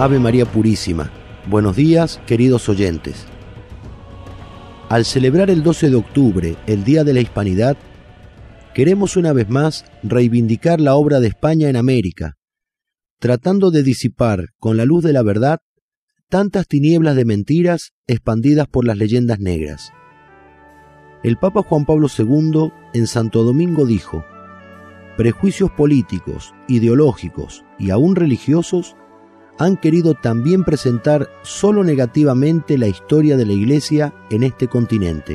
Ave María Purísima. Buenos días, queridos oyentes. Al celebrar el 12 de octubre, el Día de la Hispanidad, queremos una vez más reivindicar la obra de España en América, tratando de disipar con la luz de la verdad tantas tinieblas de mentiras expandidas por las leyendas negras. El Papa Juan Pablo II en Santo Domingo dijo: prejuicios políticos, ideológicos y aún religiosos han querido también presentar solo negativamente la historia de la Iglesia en este continente.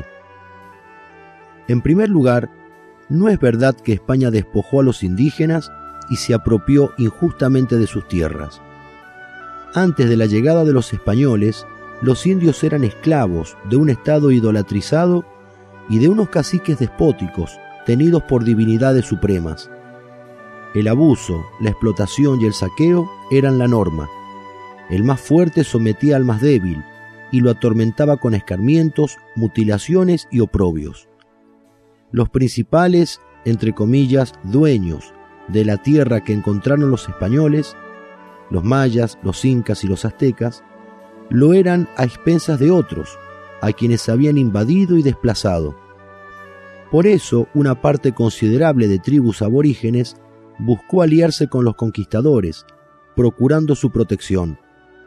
En primer lugar, no es verdad que España despojó a los indígenas y se apropió injustamente de sus tierras. Antes de la llegada de los españoles, los indios eran esclavos de un estado idolatrizado y de unos caciques despóticos tenidos por divinidades supremas. El abuso, la explotación y el saqueo eran la norma. El más fuerte sometía al más débil y lo atormentaba con escarmientos, mutilaciones y oprobios. Los principales, entre comillas, dueños de la tierra que encontraron los españoles, los mayas, los incas y los aztecas, lo eran a expensas de otros, a quienes habían invadido y desplazado. Por eso, una parte considerable de tribus aborígenes buscó aliarse con los conquistadores, procurando su protección.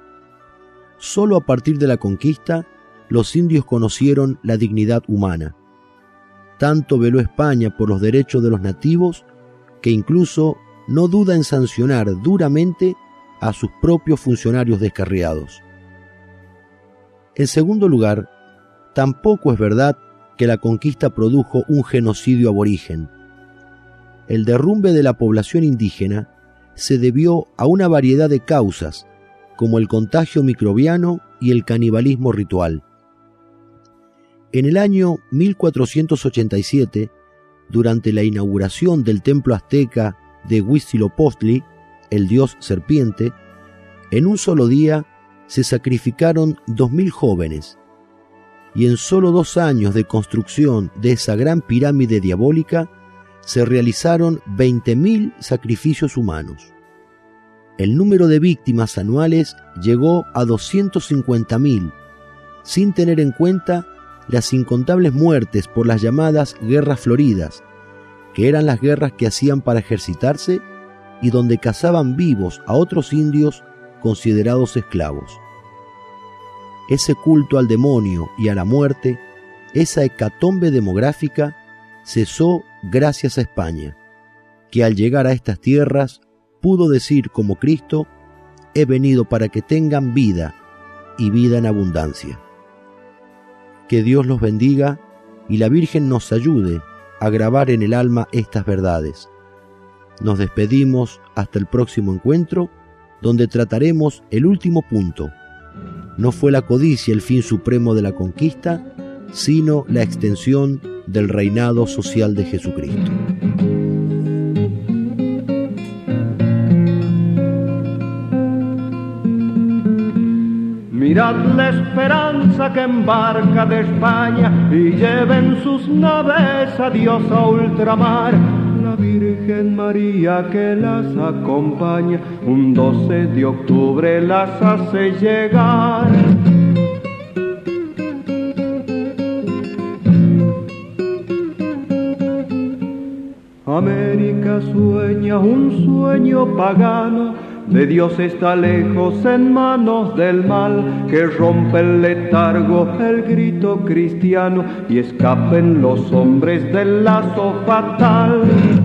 Solo a partir de la conquista, los indios conocieron la dignidad humana. Tanto veló España por los derechos de los nativos, que incluso no duda en sancionar duramente a sus propios funcionarios descarriados. En segundo lugar, tampoco es verdad que la conquista produjo un genocidio aborigen. El derrumbe de la población indígena se debió a una variedad de causas, como el contagio microbiano y el canibalismo ritual. En el año 1487, durante la inauguración del templo azteca de Huitzilopochtli, el dios serpiente, en un solo día se sacrificaron 2.000 jóvenes, y en solo 2 años de construcción de esa gran pirámide diabólica se realizaron 20.000 sacrificios humanos. El número de víctimas anuales llegó a 250.000, sin tener en cuenta las incontables muertes por las llamadas guerras floridas, que eran las guerras que hacían para ejercitarse y donde cazaban vivos a otros indios considerados esclavos. Ese culto al demonio y a la muerte, esa hecatombe demográfica, cesó gracias a España, que al llegar a estas tierras pudo decir como Cristo: he venido para que tengan vida y vida en abundancia. Que Dios los bendiga y la Virgen nos ayude a grabar en el alma estas verdades. Nos despedimos hasta el próximo encuentro, donde trataremos el último punto. No fue la codicia el fin supremo de la conquista, sino la extensión del reinado social de Jesucristo. Mirad la esperanza que embarca de España y lleven sus naves a Dios a ultramar. La Virgen María que las acompaña, un 12 de octubre las hace llegar. América sueña un sueño pagano, de Dios está lejos en manos del mal, que rompe el letargo, el grito cristiano, y escapen los hombres del lazo fatal.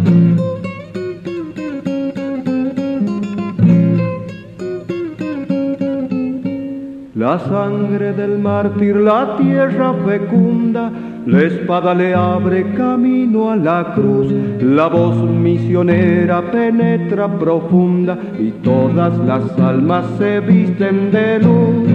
La sangre del mártir la tierra fecunda, la espada le abre camino a la cruz, la voz misionera penetra profunda y todas las almas se visten de luz.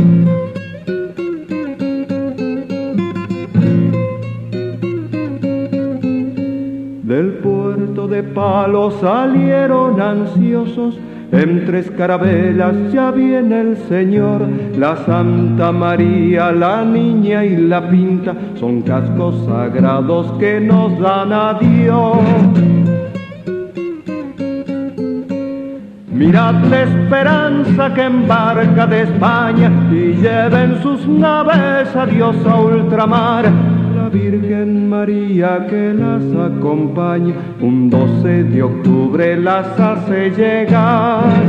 Del puerto de Palos salieron ansiosos, en 3 carabelas ya viene el Señor. La Santa María, la Niña y la Pinta son cascos sagrados que nos dan a Dios. Mirad la esperanza que embarca de España y lleven sus naves a Dios a ultramar. La Virgen María que las acompaña, un 12 de octubre las hace llegar.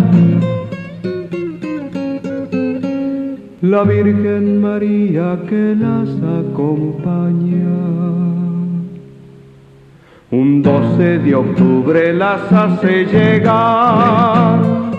La Virgen María que las acompaña, un 12 de octubre las hace llegar.